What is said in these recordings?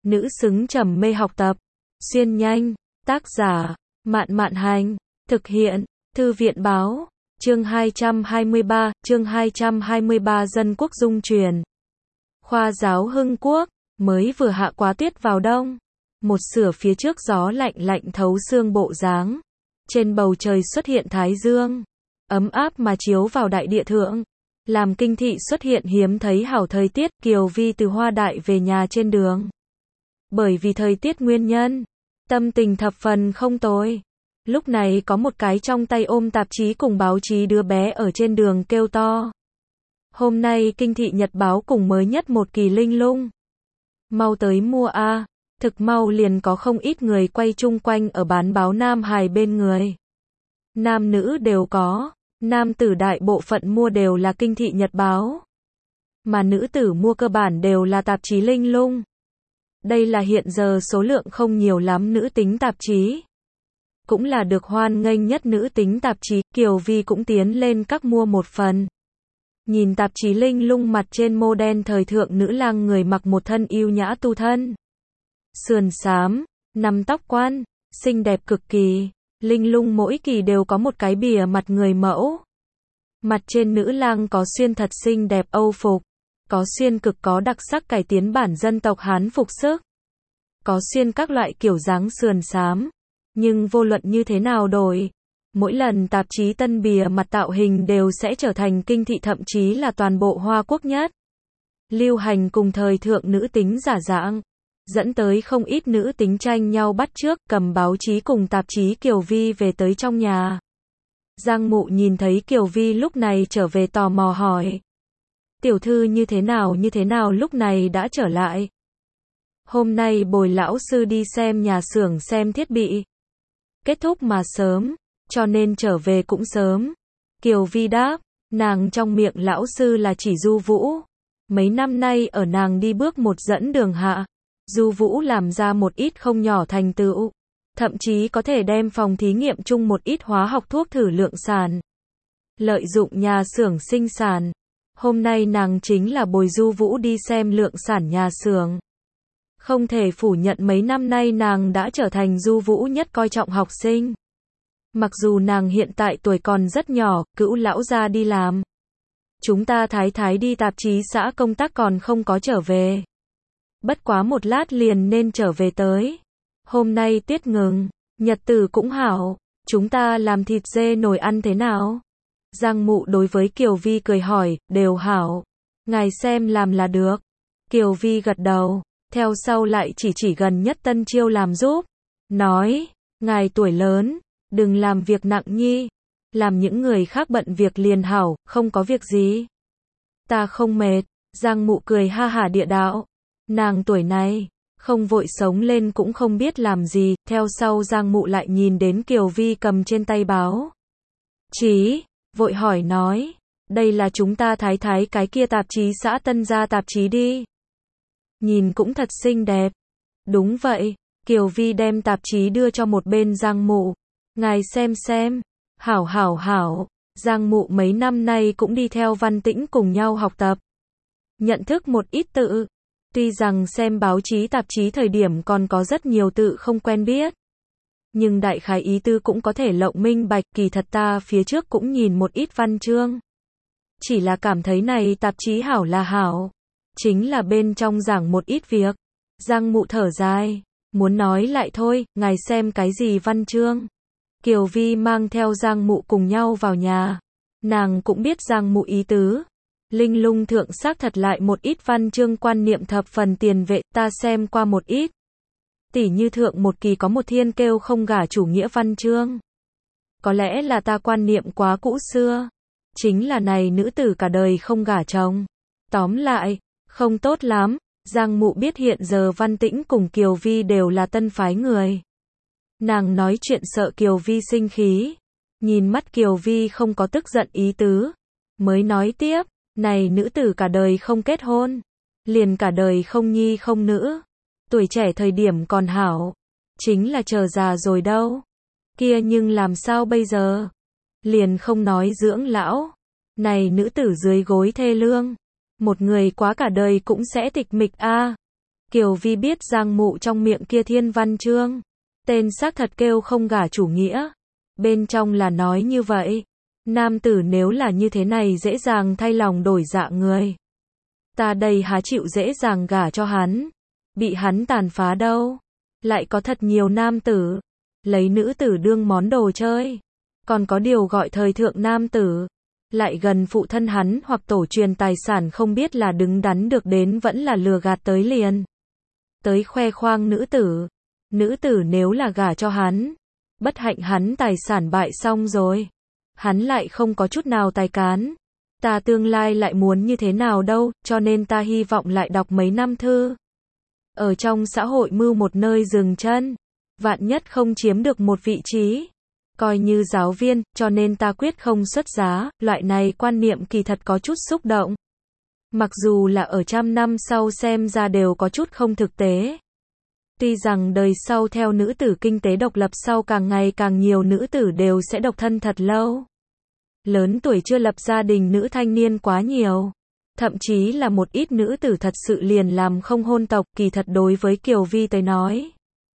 nữ xứng trầm mê học tập. Xuyên nhanh, tác giả, Mạn Mạn Hành, thực hiện, Thư viện Báo, chương 223 Dân quốc dung truyền. Khoa giáo Hưng Quốc, mới vừa hạ quá tuyết vào đông. Một sửa phía trước gió lạnh lạnh thấu xương bộ dáng. Trên bầu trời xuất hiện thái dương, ấm áp mà chiếu vào đại địa thượng. Làm kinh thị xuất hiện hiếm thấy hảo thời tiết. Kiều Vi từ Hoa Đại về nhà trên đường. Bởi vì thời tiết nguyên nhân, tâm tình thập phần không tồi. Lúc này có một cái trong tay ôm tạp chí cùng báo chí đứa bé ở trên đường kêu to. Hôm nay kinh thị nhật báo cùng mới nhất một kỳ Linh Lung. Mau tới mua a. Thực mau liền có không ít người quay chung quanh ở bán báo Nam Hải bên người. Nam nữ đều có, nam tử đại bộ phận mua đều là kinh thị nhật báo. Mà nữ tử mua cơ bản đều là tạp chí Linh Lung. Đây là hiện giờ số lượng không nhiều lắm nữ tính tạp chí. Cũng là được hoan nghênh nhất nữ tính tạp chí. Kiều Vi cũng tiến lên các mua một phần. Nhìn tạp chí Linh Lung, mặt trên model thời thượng nữ lang người mặc một thân yêu nhã tu thân. Sườn xám, nắm tóc quan, xinh đẹp cực kỳ. Linh Lung mỗi kỳ đều có một cái bìa mặt người mẫu. Mặt trên nữ lang có xuyên thật xinh đẹp Âu phục, có xuyên cực có đặc sắc cải tiến bản dân tộc Hán phục sức, có xuyên các loại kiểu dáng sườn xám. Nhưng vô luận như thế nào đổi, mỗi lần tạp chí tân bìa mặt tạo hình đều sẽ trở thành kinh thị, thậm chí là toàn bộ Hoa Quốc nhất lưu hành cùng thời thượng nữ tính giả dạng, dẫn tới không ít nữ tính tranh nhau bắt chước, cầm báo chí cùng tạp chí Kiều Vi về tới trong nhà. Giang Mụ nhìn thấy Kiều Vi lúc này trở về tò mò hỏi. Tiểu thư như thế nào lúc này đã trở lại? Hôm nay bồi lão sư đi xem nhà xưởng xem thiết bị. Kết thúc mà sớm, cho nên trở về cũng sớm. Kiều Vi đáp, nàng trong miệng lão sư là chỉ Du Vũ. Mấy năm nay ở nàng đi bước một dẫn đường hạ, Du Vũ làm ra một ít không nhỏ thành tựu, thậm chí có thể đem phòng thí nghiệm chung một ít hóa học thuốc thử lượng sản. Lợi dụng nhà xưởng sinh sản. Hôm nay nàng chính là bồi Du Vũ đi xem lượng sản nhà xưởng. Không thể phủ nhận mấy năm nay nàng đã trở thành Du Vũ nhất coi trọng học sinh. Mặc dù nàng hiện tại tuổi còn rất nhỏ, cữu lão gia đi làm. Chúng ta thái thái đi tạp chí xã công tác còn không có trở về. Bất quá một lát liền nên trở về tới. Hôm nay tiết ngừng, nhật tử cũng hảo, chúng ta làm thịt dê nồi ăn thế nào? Giang Mụ đối với Kiều Vi cười hỏi, đều hảo. Ngài xem làm là được. Kiều Vi gật đầu, theo sau lại chỉ gần nhất Tân Chiêu làm giúp. Nói, ngài tuổi lớn, đừng làm việc nặng nhi. Làm những người khác bận việc liền hảo, không có việc gì. Ta không mệt. Giang Mụ cười ha hả địa đạo. Nàng tuổi này, không vội sống lên cũng không biết làm gì. Theo sau Giang Mụ lại nhìn đến Kiều Vi cầm trên tay báo chí, vội hỏi nói, đây là chúng ta thái thái cái kia tạp chí xã Tân Gia tạp chí đi. Nhìn cũng thật xinh đẹp. Đúng vậy. Kiều Vi đem tạp chí đưa cho một bên Giang Mụ. Ngài xem. Hảo. Giang Mụ mấy năm nay cũng đi theo Văn Tĩnh cùng nhau học tập. Nhận thức một ít tự. Tuy rằng xem báo chí tạp chí thời điểm còn có rất nhiều tự không quen biết. Nhưng đại khái ý tư cũng có thể lộng minh bạch. Kỳ thật ta phía trước cũng nhìn một ít văn chương. Chỉ là cảm thấy này tạp chí hảo là hảo. Chính là bên trong giảng một ít việc. Giang Mụ thở dài. Muốn nói lại thôi, ngài xem cái gì văn chương. Kiều Vi mang theo Giang Mụ cùng nhau vào nhà. Nàng cũng biết Giang Mụ ý tứ. Linh Lung thượng xác thật lại một ít văn chương quan niệm thập phần tiền vệ, ta xem qua một ít. Tỉ như thượng một kỳ có một thiên kêu không gả chủ nghĩa văn chương. Có lẽ là ta quan niệm quá cũ xưa. Chính là này nữ tử cả đời không gả chồng. Tóm lại, không tốt lắm. Giang Mụ biết hiện giờ Văn Tĩnh cùng Kiều Vi đều là tân phái người. Nàng nói chuyện sợ Kiều Vi sinh khí. Nhìn mắt Kiều Vi không có tức giận ý tứ. Mới nói tiếp, này nữ tử cả đời không kết hôn. Liền cả đời không nhi không nữ. Tuổi trẻ thời điểm còn hảo. Chính là chờ già rồi đâu. Kia nhưng làm sao bây giờ? Liền không nói dưỡng lão. Này nữ tử dưới gối thê lương. Một người quá cả đời cũng sẽ tịch mịch a. Kiều Vi biết Giang Mụ trong miệng kia thiên văn chương. Tên xác thật kêu không gả chủ nghĩa. Bên trong là nói như vậy. Nam tử nếu là như thế này dễ dàng thay lòng đổi dạ người. Ta đây há chịu dễ dàng gả cho hắn. Bị hắn tàn phá đâu. Lại có thật nhiều nam tử. Lấy nữ tử đương món đồ chơi. Còn có điều gọi thời thượng nam tử. Lại gần phụ thân hắn hoặc tổ truyền tài sản không biết là đứng đắn được đến vẫn là lừa gạt tới liền. Tới khoe khoang nữ tử. Nữ tử nếu là gả cho hắn. Bất hạnh hắn tài sản bại xong rồi. Hắn lại không có chút nào tài cán. Ta tương lai lại muốn như thế nào đâu, cho nên ta hy vọng lại đọc mấy năm thư. Ở trong xã hội mưu một nơi dừng chân. Vạn nhất không chiếm được một vị trí. Coi như giáo viên, cho nên ta quyết không xuất giá, loại này quan niệm kỳ thật có chút xúc động. Mặc dù là ở trăm năm sau xem ra đều có chút không thực tế. Tuy rằng đời sau theo nữ tử kinh tế độc lập sau càng ngày càng nhiều nữ tử đều sẽ độc thân thật lâu. Lớn tuổi chưa lập gia đình nữ thanh niên quá nhiều. Thậm chí là một ít nữ tử thật sự liền làm không hôn tộc, kỳ thật đối với Kiều Vi tới nói.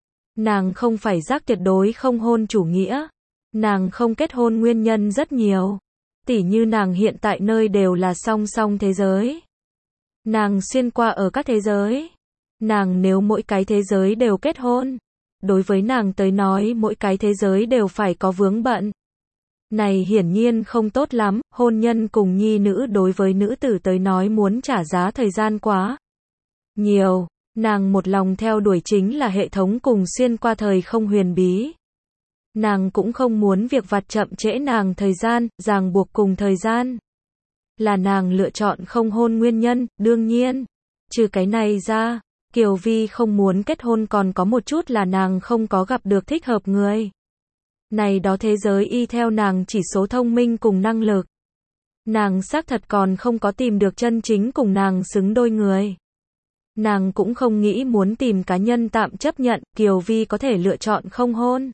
Nàng không phải giác tuyệt đối không hôn chủ nghĩa. Nàng không kết hôn nguyên nhân rất nhiều. Tỉ như nàng hiện tại nơi đều là song song thế giới. Nàng xuyên qua ở các thế giới. Nàng nếu mỗi cái thế giới đều kết hôn. Đối với nàng tới nói mỗi cái thế giới đều phải có vướng bận. Này hiển nhiên không tốt lắm, hôn nhân cùng nhi nữ đối với nữ tử tới nói muốn trả giá thời gian quá nhiều. Nàng một lòng theo đuổi chính là hệ thống cùng xuyên qua thời không huyền bí. Nàng cũng không muốn việc vặt chậm trễ nàng thời gian, ràng buộc cùng thời gian. Là nàng lựa chọn không hôn nguyên nhân, đương nhiên. Trừ cái này ra, Kiều Vi không muốn kết hôn còn có một chút là nàng không có gặp được thích hợp người. Này đó thế giới y theo nàng chỉ số thông minh cùng năng lực. Nàng xác thật còn không có tìm được chân chính cùng nàng xứng đôi người. Nàng cũng không nghĩ muốn tìm cá nhân tạm chấp nhận, Kiều Vi có thể lựa chọn không hôn.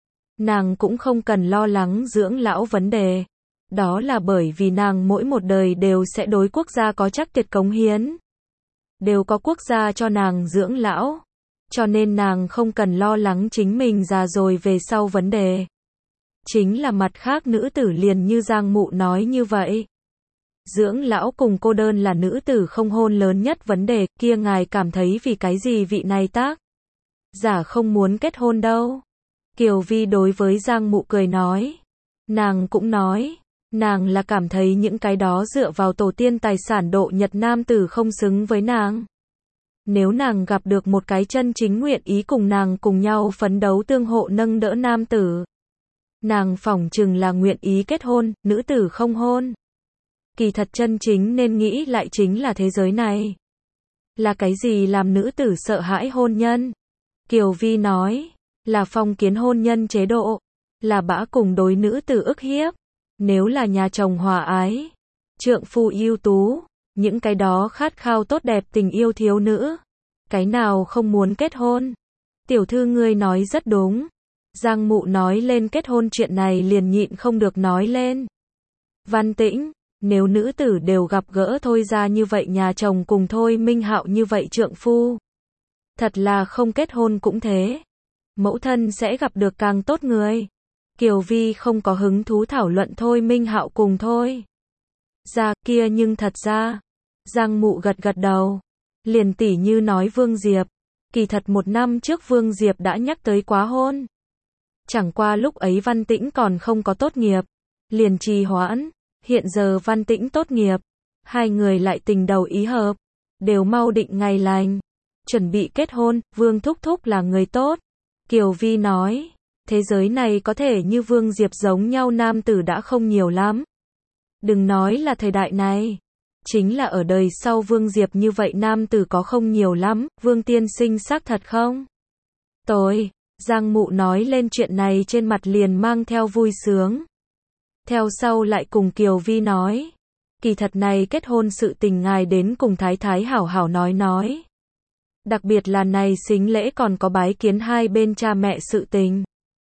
Nàng cũng không cần lo lắng dưỡng lão vấn đề. Đó là bởi vì nàng mỗi một đời đều sẽ đối quốc gia có chắc tuyệt cống hiến. Đều có quốc gia cho nàng dưỡng lão. Cho nên nàng không cần lo lắng chính mình già rồi về sau vấn đề. Chính là mặt khác nữ tử liền như Giang Mụ nói như vậy. Dưỡng lão cùng cô đơn là nữ tử không hôn lớn nhất vấn đề, kia ngài cảm thấy vì cái gì vị này tác giả không muốn kết hôn đâu. Kiều Vi đối với Giang Mụ cười nói. Nàng cũng nói, nàng là cảm thấy những cái đó dựa vào tổ tiên tài sản độ nhật nam tử không xứng với nàng. Nếu nàng gặp được một cái chân chính nguyện ý cùng nàng cùng nhau phấn đấu tương hộ nâng đỡ nam tử. Nàng phỏng chừng là nguyện ý kết hôn, nữ tử không hôn. Kỳ thật chân chính nên nghĩ lại chính là thế giới này. Là cái gì làm nữ tử sợ hãi hôn nhân? Kiều Vi nói, là phong kiến hôn nhân chế độ, là bã cùng đối nữ tử ức hiếp. Nếu là nhà chồng hòa ái, trượng phu ưu tú, những cái đó khát khao tốt đẹp tình yêu thiếu nữ, cái nào không muốn kết hôn? Tiểu thư ngươi nói rất đúng. Giang Mụ nói lên kết hôn chuyện này liền nhịn không được nói lên. Văn Tĩnh, nếu nữ tử đều gặp gỡ Thôi ra như vậy nhà chồng cùng Thôi Minh Hạo như vậy trượng phu. Thật là không kết hôn cũng thế. Mẫu thân sẽ gặp được càng tốt người. Kiều Vi không có hứng thú thảo luận Thôi Minh Hạo cùng Thôi ra kia nhưng thật ra. Giang Mụ gật gật đầu. Liền tỉ như nói Vương Diệp. Kỳ thật một năm trước Vương Diệp đã nhắc tới quá hôn. Chẳng qua lúc ấy Văn Tĩnh còn không có tốt nghiệp. Liền trì hoãn. Hiện giờ Văn Tĩnh tốt nghiệp. Hai người lại tình đầu ý hợp. Đều mau định ngày lành. Chuẩn bị kết hôn, Vương Thúc Thúc là người tốt. Kiều Vi nói. Thế giới này có thể như Vương Diệp giống nhau nam tử đã không nhiều lắm. Đừng nói là thời đại này. Chính là ở đời sau Vương Diệp như vậy nam tử có không nhiều lắm, Vương tiên sinh xác thật không? Tôi, Giang Mụ nói lên chuyện này trên mặt liền mang theo vui sướng. Theo sau lại cùng Kiều Vi nói. Kỳ thật này kết hôn sự tình ngài đến cùng Thái Thái hảo hảo nói. Đặc biệt là này sính lễ còn có bái kiến hai bên cha mẹ sự tình.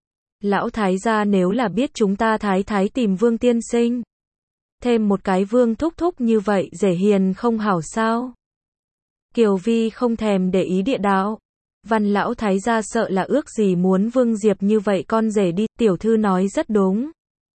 Lão Thái gia nếu là biết chúng ta Thái Thái tìm Vương tiên sinh. Thêm một cái Vương Thúc Thúc như vậy dễ hiền không hảo sao? Kiều Vi không thèm để ý địa đạo. Văn lão thái gia sợ là ước gì muốn Vương Diệp như vậy con rể đi, tiểu thư nói rất đúng.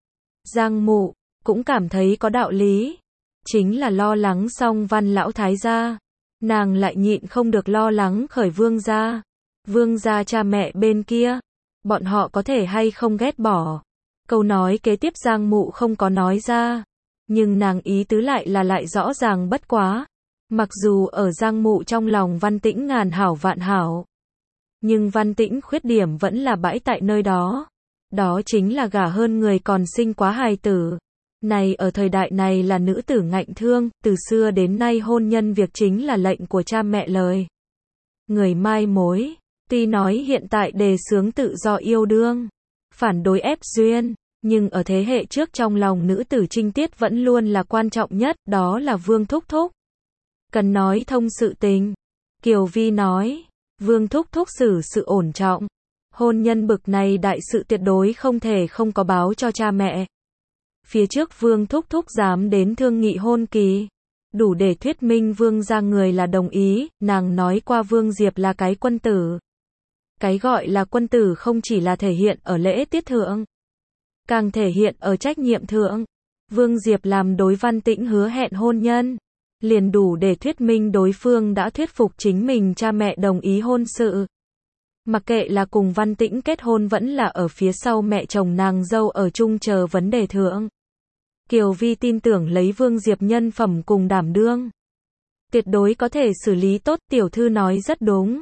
Giang Mụ cũng cảm thấy có đạo lý. Chính là lo lắng xong Văn lão thái gia, nàng lại nhịn không được lo lắng khởi Vương gia. Vương gia cha mẹ bên kia, bọn họ có thể hay không ghét bỏ. Câu nói kế tiếp Giang Mụ không có nói ra, nhưng nàng ý tứ lại rõ ràng bất quá. Mặc dù ở Giang Mụ trong lòng Văn Tĩnh ngàn hảo vạn hảo, nhưng Văn Tĩnh khuyết điểm vẫn là bãi tại nơi đó. Đó chính là gả hơn người còn sinh quá hài tử. Này ở thời đại này là nữ tử ngạnh thương, từ xưa đến nay hôn nhân việc chính là lệnh của cha mẹ lời. Người mai mối, tuy nói hiện tại đề xướng tự do yêu đương, phản đối ép duyên, nhưng ở thế hệ trước trong lòng nữ tử trinh tiết vẫn luôn là quan trọng nhất, đó là Vương Thúc Thúc. Cần nói thông sự tình. Kiều Vi nói, Vương Thúc Thúc xử sự ổn trọng. Hôn nhân bực này đại sự tuyệt đối không thể không có báo cho cha mẹ. Phía trước Vương Thúc Thúc dám đến thương nghị hôn kỳ, đủ để thuyết minh Vương gia người là đồng ý. Nàng nói qua Vương Diệp là cái quân tử. Cái gọi là quân tử không chỉ là thể hiện ở lễ tiết thượng, càng thể hiện ở trách nhiệm thượng. Vương Diệp làm đối Văn Tĩnh hứa hẹn hôn nhân, liền đủ để thuyết minh đối phương đã thuyết phục chính mình cha mẹ đồng ý hôn sự. Mặc kệ là cùng Văn Tĩnh kết hôn vẫn là ở phía sau mẹ chồng nàng dâu ở chung chờ vấn đề thượng. Kiều Vi tin tưởng lấy Vương Diệp nhân phẩm cùng đảm đương, tuyệt đối có thể xử lý tốt, tiểu thư nói rất đúng.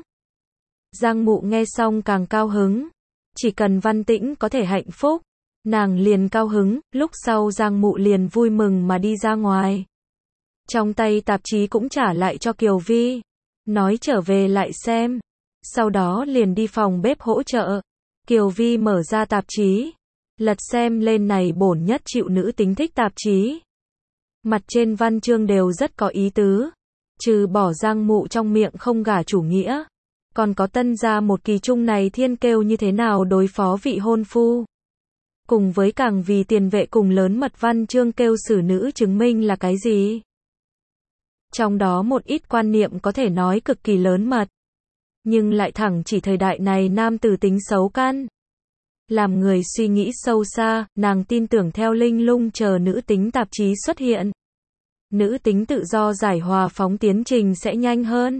Giang Mụ nghe xong càng cao hứng. Chỉ cần Văn Tĩnh có thể hạnh phúc, nàng liền cao hứng. Lúc sau Giang Mụ liền vui mừng mà đi ra ngoài. Trong tay tạp chí cũng trả lại cho Kiều Vi, nói trở về lại xem. Sau đó liền đi phòng bếp hỗ trợ. Kiều Vi mở ra tạp chí, lật xem lên này bổn nhất chịu nữ tính thích tạp chí. Mặt trên văn chương đều rất có ý tứ. Trừ bỏ Giang Mụ trong miệng không gả chủ nghĩa, còn có tân gia một kỳ chung này thiên kêu như thế nào đối phó vị hôn phu. Cùng với càng vì tiền vệ cùng lớn mật văn chương kêu xử nữ chứng minh là cái gì. Trong đó một ít quan niệm có thể nói cực kỳ lớn mật, nhưng lại thẳng chỉ thời đại này nam tử tính xấu căn. Làm người suy nghĩ sâu xa, nàng tin tưởng theo Linh Lung chờ nữ tính tạp chí xuất hiện, nữ tính tự do giải hòa phóng tiến trình sẽ nhanh hơn.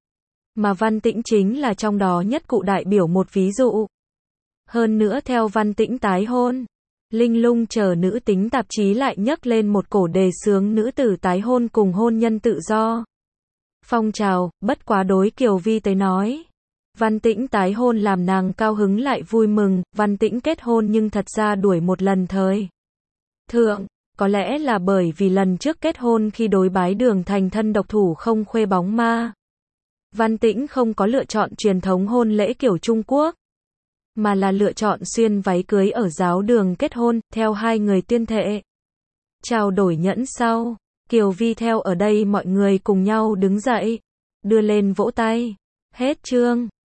Mà Văn Tĩnh chính là trong đó nhất cụ đại biểu một ví dụ. Hơn nữa theo Văn Tĩnh tái hôn, Linh Lung chờ nữ tính tạp chí lại nhấc lên một cổ đề xướng nữ tử tái hôn cùng hôn nhân tự do. Phong trào, bất quá đối Kiều Vi tới nói, Văn Tĩnh tái hôn làm nàng cao hứng lại vui mừng. Văn Tĩnh kết hôn nhưng thật ra đuổi một lần thời thượng, có lẽ là bởi vì lần trước kết hôn khi đối bái đường thành thân độc thủ không khuê bóng ma. Văn Tĩnh không có lựa chọn truyền thống hôn lễ kiểu Trung Quốc, mà là lựa chọn xuyên váy cưới ở giáo đường kết hôn, theo hai người tuyên thệ. Trao đổi nhẫn sau, Kiều Vi theo ở đây mọi người cùng nhau đứng dậy, đưa lên vỗ tay. Hết chương.